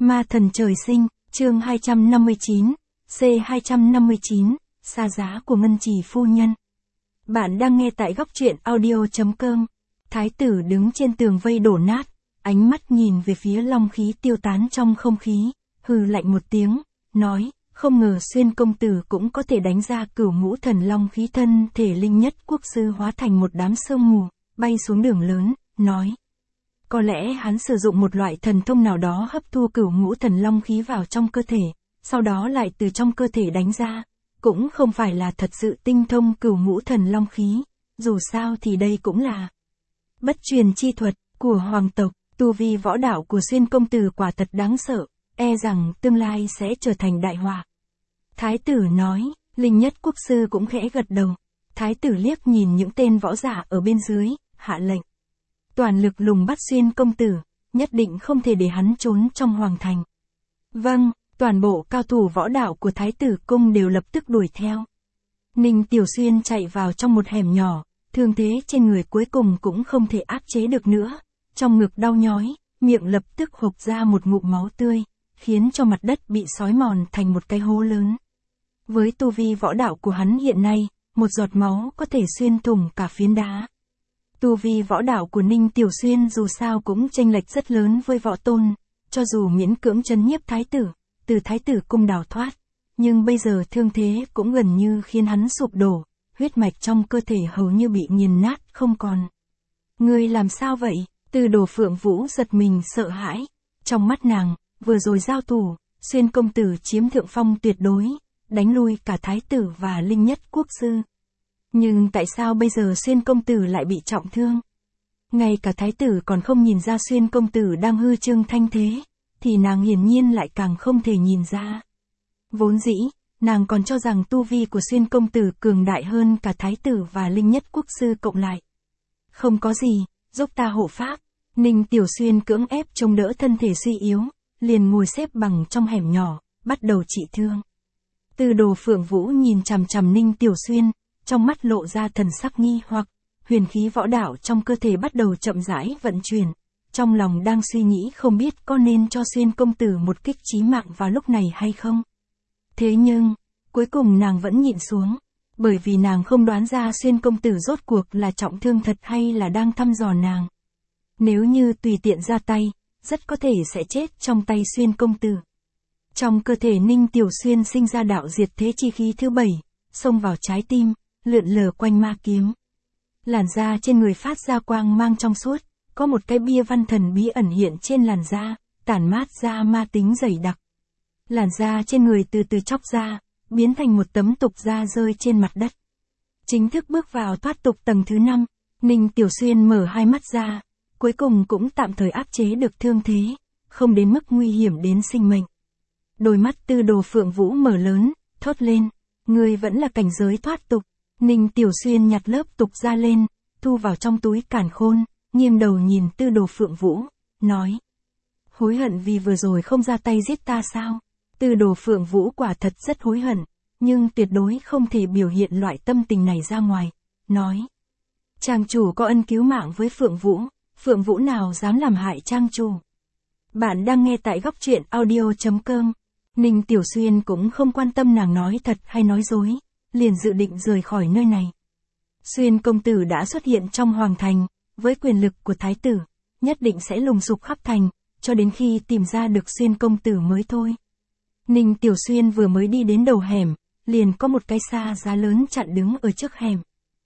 Ma thần trời sinh, chương 259, C259, xa giá của Ngân Trì phu nhân. Bạn đang nghe tại góc truyện audio.com. Thái tử đứng trên tường vây đổ nát, ánh mắt nhìn về phía long khí tiêu tán trong không khí, hừ lạnh một tiếng, nói, không ngờ Xuyên công tử cũng có thể đánh ra Cửu Ngũ Thần Long khí. Thân thể Linh Nhất Quốc sư hóa thành một đám sương mù, bay xuống đường lớn, nói. Có lẽ hắn sử dụng một loại thần thông nào đó hấp thu Cửu Ngũ Thần Long khí vào trong cơ thể, sau đó lại từ trong cơ thể đánh ra, cũng không phải là thật sự tinh thông Cửu Ngũ Thần Long khí, dù sao thì đây cũng là bất truyền chi thuật của hoàng tộc. Tu vi võ đạo của Xuyên công tử quả thật đáng sợ, e rằng tương lai sẽ trở thành đại họa. Thái tử nói. Linh Nhất Quốc sư cũng khẽ gật đầu. Thái tử liếc nhìn những tên võ giả ở bên dưới, hạ lệnh. Toàn lực lùng bắt Xuyên công tử, nhất định không thể để hắn trốn trong hoàng thành. Vâng, toàn bộ cao thủ võ đạo của Thái tử cung đều lập tức đuổi theo. Ninh Tiểu Xuyên chạy vào trong một hẻm nhỏ, thương thế trên người cuối cùng cũng không thể áp chế được nữa. Trong ngực đau nhói, miệng lập tức hộc ra một ngụm máu tươi, khiến cho mặt đất bị xói mòn thành một cái hố lớn. Với tu vi võ đạo của hắn hiện nay, một giọt máu có thể xuyên thủng cả phiến đá. Tu vi võ đạo của Ninh Tiểu Xuyên dù sao cũng chênh lệch rất lớn với võ tôn, cho dù miễn cưỡng trấn nhiếp thái tử, từ thái tử cung đào thoát, nhưng bây giờ thương thế cũng gần như khiến hắn sụp đổ, huyết mạch trong cơ thể hầu như bị nghiền nát không còn. Ngươi làm sao vậy? Tư Đồ Phượng Vũ giật mình sợ hãi, trong mắt nàng, vừa rồi giao thủ, Xuyên công tử chiếm thượng phong tuyệt đối, đánh lui cả thái tử và Linh Nhất Quốc sư. Nhưng tại sao bây giờ Xuyên công tử lại bị trọng thương? Ngay cả thái tử còn không nhìn ra Xuyên công tử đang hư trương thanh thế, thì nàng hiển nhiên lại càng không thể nhìn ra. Vốn dĩ, nàng còn cho rằng tu vi của Xuyên công tử cường đại hơn cả thái tử và Linh Nhất Quốc sư cộng lại. Không có gì, giúp ta hộ pháp. Ninh Tiểu Xuyên cưỡng ép chống đỡ thân thể suy yếu, liền ngồi xếp bằng trong hẻm nhỏ, bắt đầu trị thương. Tư Đồ Phượng Vũ nhìn chằm chằm Ninh Tiểu Xuyên, trong mắt lộ ra thần sắc nghi hoặc, huyền khí võ đạo trong cơ thể bắt đầu chậm rãi vận chuyển, trong lòng đang suy nghĩ không biết có nên cho Xuyên công tử một kích chí mạng vào lúc này hay không. Thế nhưng, cuối cùng nàng vẫn nhịn xuống, bởi vì nàng không đoán ra Xuyên công tử rốt cuộc là trọng thương thật hay là đang thăm dò nàng. Nếu như tùy tiện ra tay, rất có thể sẽ chết trong tay Xuyên công tử. Trong cơ thể Ninh Tiểu Xuyên sinh ra đạo diệt thế chi khí thứ 7, xông vào trái tim, lượn lờ quanh ma kiếm. Làn da trên người phát ra quang mang trong suốt, có một cái bia văn thần bí ẩn hiện trên làn da, tản mát ra ma tính dày đặc. Làn da trên người từ từ chóc ra, biến thành một tấm tục da rơi trên mặt đất. Chính thức bước vào thoát tục tầng thứ 5, Ninh Tiểu Xuyên mở hai mắt ra, cuối cùng cũng tạm thời áp chế được thương thế, không đến mức nguy hiểm đến sinh mệnh. Đôi mắt Tư Đồ Phượng Vũ mở lớn, thốt lên, ngươi vẫn là cảnh giới thoát tục. Ninh Tiểu Xuyên nhặt lớp tục ra lên, thu vào trong túi càn khôn, nghiêng đầu nhìn Tư Đồ Phượng Vũ, nói. Hối hận vì vừa rồi không ra tay giết ta sao? Tư Đồ Phượng Vũ quả thật rất hối hận, nhưng tuyệt đối không thể biểu hiện loại tâm tình này ra ngoài, nói. Trang chủ có ân cứu mạng với Phượng Vũ nào dám làm hại trang chủ. Bạn đang nghe tại góc truyện audio.com. Ninh Tiểu Xuyên cũng không quan tâm nàng nói thật hay nói dối, liền dự định rời khỏi nơi này. Xuyên công tử đã xuất hiện trong hoàng thành, với quyền lực của thái tử, nhất định sẽ lùng sục khắp thành, cho đến khi tìm ra được Xuyên công tử mới thôi. Ninh Tiểu Xuyên vừa mới đi đến đầu hẻm, liền có một cái sa giá lớn chặn đứng ở trước hẻm.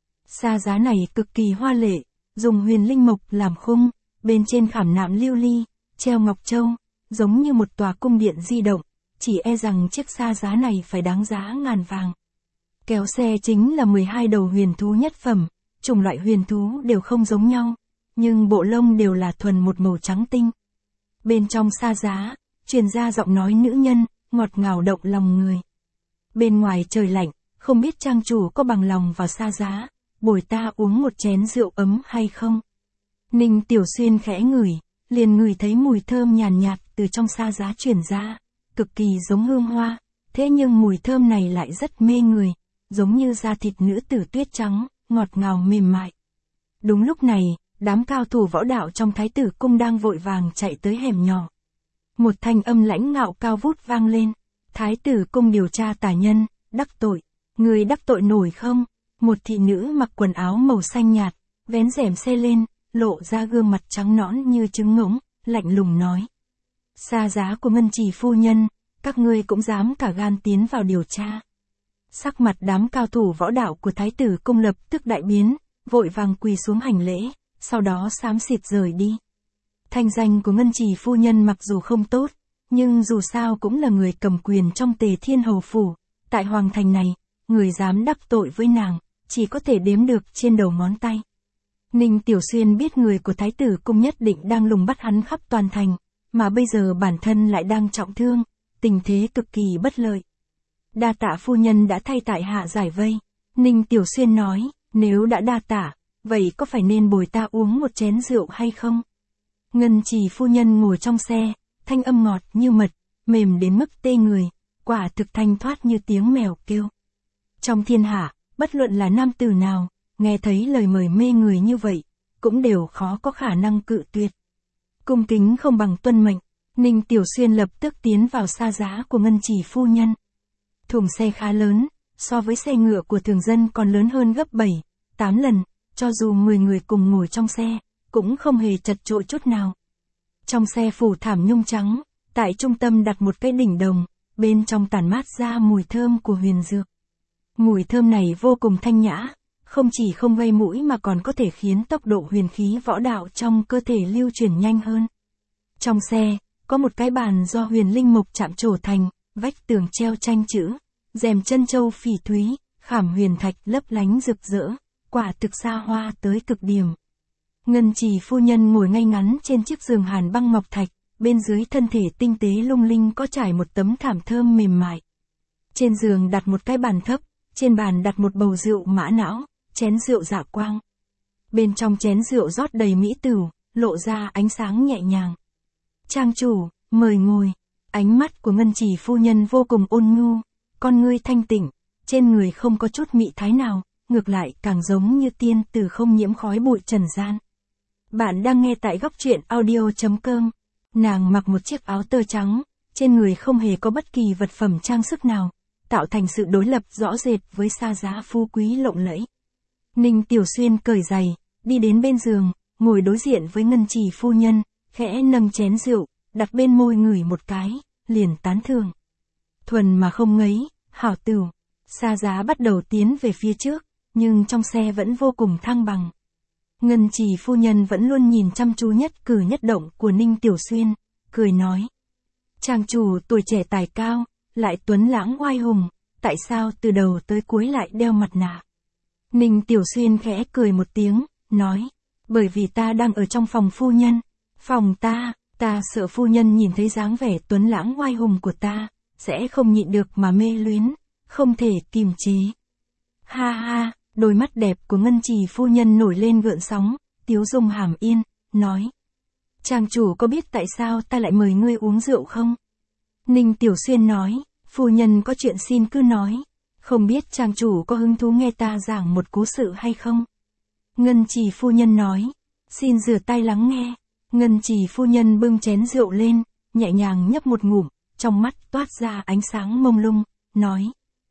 Sa giá này cực kỳ hoa lệ, dùng huyền linh mộc làm khung, bên trên khảm nạm lưu ly, treo ngọc châu, giống như một tòa cung điện di động, chỉ e rằng chiếc sa giá này phải đáng giá ngàn vàng. Kéo xe chính là 12 đầu huyền thú nhất phẩm, chủng loại huyền thú đều không giống nhau, nhưng bộ lông đều là thuần một màu trắng tinh. Bên trong sa giá, truyền ra giọng nói nữ nhân, ngọt ngào động lòng người. Bên ngoài trời lạnh, không biết trang chủ có bằng lòng vào sa giá, bồi ta uống một chén rượu ấm hay không? Ninh Tiểu Xuyên khẽ ngửi, liền ngửi thấy mùi thơm nhàn nhạt từ trong sa giá truyền ra, cực kỳ giống hương hoa, thế nhưng mùi thơm này lại rất mê người, giống như da thịt nữ tử tuyết trắng, ngọt ngào mềm mại. Đúng lúc này, đám cao thủ võ đạo trong Thái tử cung đang vội vàng chạy tới hẻm nhỏ. Một thanh âm lãnh ngạo cao vút vang lên. Thái tử cung điều tra tà nhân, đắc tội. Người đắc tội nổi không? Một thị nữ mặc quần áo màu xanh nhạt, vén rèm xe lên, lộ ra gương mặt trắng nõn như trứng ngỗng, lạnh lùng nói. Xa giá của Ngân Trì phu nhân, các ngươi cũng dám cả gan tiến vào điều tra. Sắc mặt đám cao thủ võ đạo của thái tử cung lập tức đại biến, vội vàng quỳ xuống hành lễ, sau đó xám xịt rời đi. Thanh danh của Ngân Trì phu nhân mặc dù không tốt, nhưng dù sao cũng là người cầm quyền trong Tề Thiên Hầu Phủ, tại Hoàng Thành này, người dám đắc tội với nàng, chỉ có thể đếm được trên đầu ngón tay. Ninh Tiểu Xuyên biết người của thái tử cung nhất định đang lùng bắt hắn khắp toàn thành, mà bây giờ bản thân lại đang trọng thương, tình thế cực kỳ bất lợi. Đa tạ phu nhân đã thay tại hạ giải vây. Ninh Tiểu Xuyên nói, nếu đã đa tạ, vậy có phải nên bồi ta uống một chén rượu hay không? Ngân Trì phu nhân ngồi trong xe, thanh âm ngọt như mật, mềm đến mức tê người, quả thực thanh thoát như tiếng mèo kêu. Trong thiên hạ, bất luận là nam tử nào, nghe thấy lời mời mê người như vậy, cũng đều khó có khả năng cự tuyệt. Cung kính không bằng tuân mệnh, Ninh Tiểu Xuyên lập tức tiến vào xa giá của Ngân Trì phu nhân. Thùng xe khá lớn, so với xe ngựa của thường dân còn lớn hơn gấp 7, 8 lần, cho dù 10 người cùng ngồi trong xe, cũng không hề chật chội chút nào. Trong xe phủ thảm nhung trắng, tại trung tâm đặt một cái đỉnh đồng, bên trong tản mát ra mùi thơm của huyền dược. Mùi thơm này vô cùng thanh nhã, không chỉ không gây mũi mà còn có thể khiến tốc độ huyền khí võ đạo trong cơ thể lưu chuyển nhanh hơn. Trong xe, có một cái bàn do huyền linh mục chạm trổ thành, vách tường treo tranh chữ, rèm chân châu phỉ thúy, khảm huyền thạch lấp lánh rực rỡ, quả thực xa hoa tới cực điểm. Ngân Trì phu nhân ngồi ngay ngắn trên chiếc giường hàn băng ngọc thạch, bên dưới thân thể tinh tế lung linh có trải một tấm thảm thơm mềm mại. Trên giường đặt một cái bàn thấp, trên bàn đặt một bầu rượu mã não, chén rượu dạ quang. Bên trong chén rượu rót đầy mỹ tửu, lộ ra ánh sáng nhẹ nhàng. Trang chủ, mời ngồi. Ánh mắt của Ngân Trì phu nhân vô cùng ôn nhu, con ngươi thanh tịnh, trên người không có chút mị thái nào, ngược lại càng giống như tiên tử không nhiễm khói bụi trần gian. Bạn đang nghe tại góc truyện audio.com. Nàng mặc một chiếc áo tơ trắng, trên người không hề có bất kỳ vật phẩm trang sức nào, tạo thành sự đối lập rõ rệt với xa giá phú quý lộng lẫy. Ninh Tiểu Xuyên cởi giày, đi đến bên giường, ngồi đối diện với Ngân Trì phu nhân, khẽ nâng chén rượu, đặt bên môi ngửi một cái, liền tán thưởng. Thuần mà không ngấy, hảo tửu. Xa giá bắt đầu tiến về phía trước, nhưng trong xe vẫn vô cùng thăng bằng. Ngân Trì phu nhân vẫn luôn nhìn chăm chú nhất cử nhất động của Ninh Tiểu Xuyên, cười nói. Chàng chủ tuổi trẻ tài cao, lại tuấn lãng oai hùng, tại sao từ đầu tới cuối lại đeo mặt nạ? Ninh Tiểu Xuyên khẽ cười một tiếng, nói. Bởi vì ta đang ở trong phòng phu nhân. Phòng ta sợ phu nhân nhìn thấy dáng vẻ tuấn lãng oai hùng của ta, sẽ không nhịn được mà mê luyến, không thể kìm chế. Ha ha, đôi mắt đẹp của Ngân Trì phu nhân nổi lên gợn sóng, tiếu dung hàm yên, nói. Chàng chủ có biết tại sao ta lại mời ngươi uống rượu không? Ninh Tiểu Xuyên nói, phu nhân có chuyện xin cứ nói, không biết chàng chủ có hứng thú nghe ta giảng một cố sự hay không? Ngân Trì phu nhân nói, xin rửa tay lắng nghe. Ngân Trì phu nhân bưng chén rượu lên, nhẹ nhàng nhấp một ngụm, trong mắt toát ra ánh sáng mông lung, nói.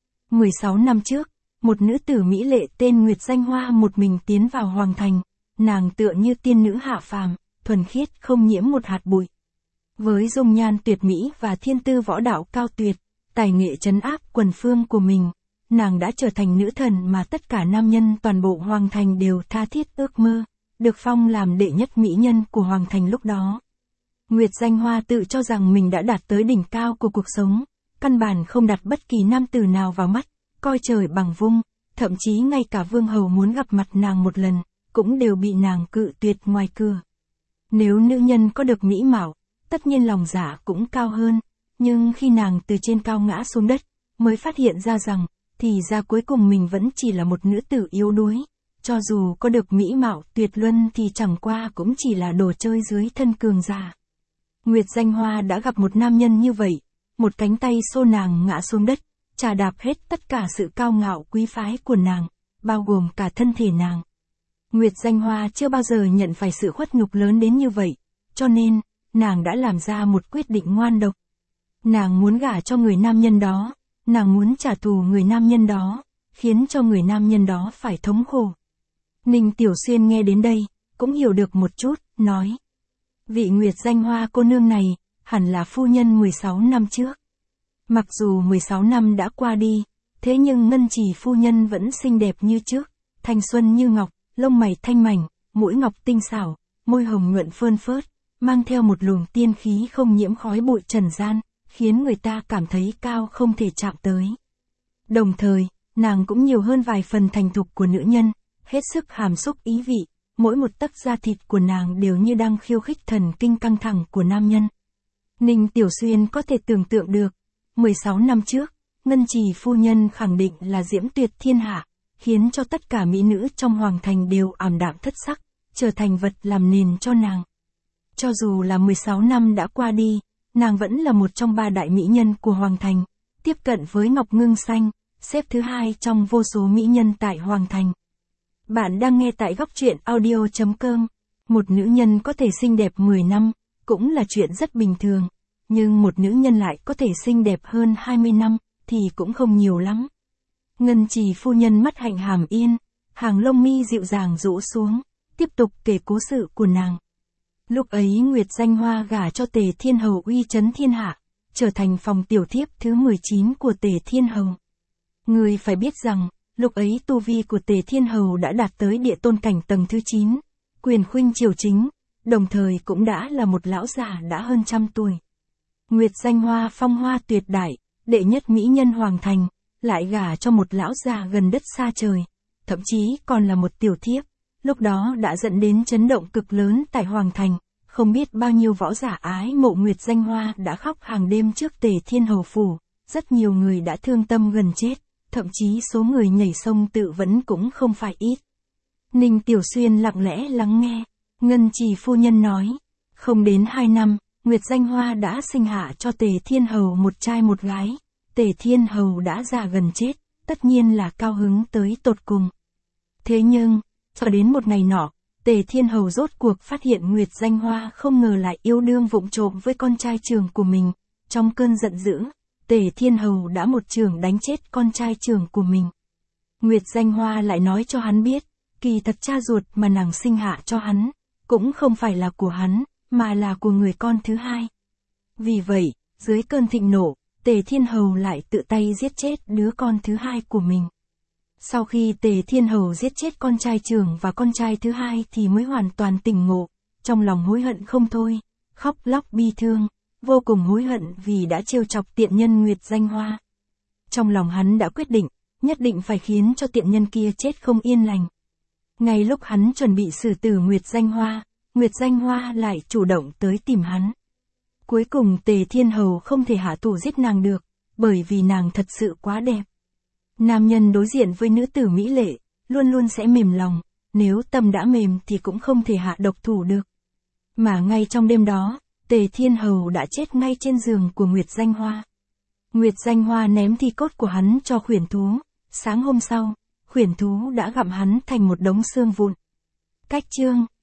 16 năm trước, một nữ tử mỹ lệ tên Nguyệt Danh Hoa một mình tiến vào Hoàng Thành, nàng tựa như tiên nữ hạ phàm, thuần khiết không nhiễm một hạt bụi. Với dung nhan tuyệt mỹ và thiên tư võ đạo cao tuyệt, tài nghệ trấn áp quần phương của mình, nàng đã trở thành nữ thần mà tất cả nam nhân toàn bộ Hoàng Thành đều tha thiết ước mơ, được phong làm đệ nhất mỹ nhân của Hoàng Thành lúc đó. Nguyệt Danh Hoa tự cho rằng mình đã đạt tới đỉnh cao của cuộc sống, căn bản không đặt bất kỳ nam tử nào vào mắt, coi trời bằng vung, thậm chí ngay cả vương hầu muốn gặp mặt nàng một lần, cũng đều bị nàng cự tuyệt ngoài cửa. Nếu nữ nhân có được mỹ mạo, tất nhiên lòng dạ cũng cao hơn, nhưng khi nàng từ trên cao ngã xuống đất, mới phát hiện ra rằng, thì ra cuối cùng mình vẫn chỉ là một nữ tử yếu đuối. Cho dù có được mỹ mạo tuyệt luân thì chẳng qua cũng chỉ là đồ chơi dưới thân cường giả. Nguyệt Danh Hoa đã gặp một nam nhân như vậy, một cánh tay xô nàng ngã xuống đất, trà đạp hết tất cả sự cao ngạo quý phái của nàng, bao gồm cả thân thể nàng. Nguyệt Danh Hoa chưa bao giờ nhận phải sự khuất nhục lớn đến như vậy, cho nên, nàng đã làm ra một quyết định ngoan độc. Nàng muốn gả cho người nam nhân đó, nàng muốn trả thù người nam nhân đó, khiến cho người nam nhân đó phải thống khổ. Ninh Tiểu Xuyên nghe đến đây, cũng hiểu được một chút, nói. Vị Nguyệt Danh Hoa cô nương này, hẳn là phu nhân 16 năm trước. Mặc dù 16 năm đã qua đi, thế nhưng Ngân Chỉ phu nhân vẫn xinh đẹp như trước, thanh xuân như ngọc, lông mày thanh mảnh, mũi ngọc tinh xảo, môi hồng nhuận phơn phớt, mang theo một luồng tiên khí không nhiễm khói bụi trần gian, khiến người ta cảm thấy cao không thể chạm tới. Đồng thời, nàng cũng nhiều hơn vài phần thành thục của nữ nhân, hết sức hàm xúc ý vị, mỗi một tấc da thịt của nàng đều như đang khiêu khích thần kinh căng thẳng của nam nhân. Ninh Tiểu Xuyên có thể tưởng tượng được, 16 năm trước, Ngân Chỉ phu nhân khẳng định là diễm tuyệt thiên hạ, khiến cho tất cả mỹ nữ trong hoàng thành đều ảm đạm thất sắc, trở thành vật làm nền cho nàng. Cho dù là 16 năm đã qua đi, nàng vẫn là một trong 3 đại mỹ nhân của hoàng thành, tiếp cận với Ngọc Ngưng Xanh, xếp thứ 2 trong vô số mỹ nhân tại hoàng thành. Bạn đang nghe tại góc truyện audio.com. Một nữ nhân có thể xinh đẹp 10 năm, cũng là chuyện rất bình thường, nhưng một nữ nhân lại có thể xinh đẹp hơn 20 năm, thì cũng không nhiều lắm. Ngân Chỉ phu nhân mắt hạnh hàm yên, hàng lông mi dịu dàng rũ xuống, tiếp tục kể cố sự của nàng. Lúc ấy Nguyệt Danh Hoa gả cho Tề Thiên Hầu uy chấn thiên hạ, trở thành phòng tiểu thiếp thứ 19 của Tề Thiên Hầu. Người phải biết rằng, lúc ấy tu vi của Tề Thiên Hầu đã đạt tới địa tôn cảnh tầng thứ 9, quyền khuynh triều chính, đồng thời cũng đã là một lão già đã hơn trăm tuổi. Nguyệt Danh Hoa phong hoa tuyệt đại, đệ nhất mỹ nhân hoàng thành, lại gả cho một lão già gần đất xa trời, thậm chí còn là một tiểu thiếp, lúc đó đã dẫn đến chấn động cực lớn tại hoàng thành, không biết bao nhiêu võ giả ái mộ Nguyệt Danh Hoa đã khóc hàng đêm trước Tề Thiên Hầu phủ, rất nhiều người đã thương tâm gần chết, thậm chí số người nhảy sông tự vẫn cũng không phải ít. Ninh Tiểu Xuyên lặng lẽ lắng nghe, Ngân Chỉ phu nhân nói, không đến 2 năm, Nguyệt Danh Hoa đã sinh hạ cho Tề Thiên Hầu một trai một gái, Tề Thiên Hầu đã già gần chết, tất nhiên là cao hứng tới tột cùng. Thế nhưng, cho đến một ngày nọ, Tề Thiên Hầu rốt cuộc phát hiện Nguyệt Danh Hoa không ngờ lại yêu đương vụng trộm với con trai trưởng của mình, trong cơn giận dữ, Tề Thiên Hầu đã một chưởng đánh chết con trai trưởng của mình. Nguyệt Danh Hoa lại nói cho hắn biết, kỳ thật cha ruột mà nàng sinh hạ cho hắn, cũng không phải là của hắn, mà là của người con thứ hai. Vì vậy, dưới cơn thịnh nộ, Tề Thiên Hầu lại tự tay giết chết đứa con thứ hai của mình. Sau khi Tề Thiên Hầu giết chết con trai trưởng và con trai thứ hai thì mới hoàn toàn tỉnh ngộ, trong lòng hối hận không thôi, khóc lóc bi thương, vô cùng hối hận vì đã trêu chọc tiện nhân Nguyệt Danh Hoa. Trong lòng hắn đã quyết định, nhất định phải khiến cho tiện nhân kia chết không yên lành. Ngay lúc hắn chuẩn bị xử tử Nguyệt Danh Hoa lại chủ động tới tìm hắn. Cuối cùng Tề Thiên Hầu không thể hạ thủ giết nàng được, bởi vì nàng thật sự quá đẹp. Nam nhân đối diện với nữ tử mỹ lệ, luôn luôn sẽ mềm lòng, nếu tâm đã mềm thì cũng không thể hạ độc thủ được. Mà ngay trong đêm đó, Tề Thiên Hầu đã chết ngay trên giường của Nguyệt Danh Hoa. Nguyệt Danh Hoa ném thi cốt của hắn cho khuyển thú, sáng hôm sau, khuyển thú đã gặm hắn thành một đống xương vụn. Cách chương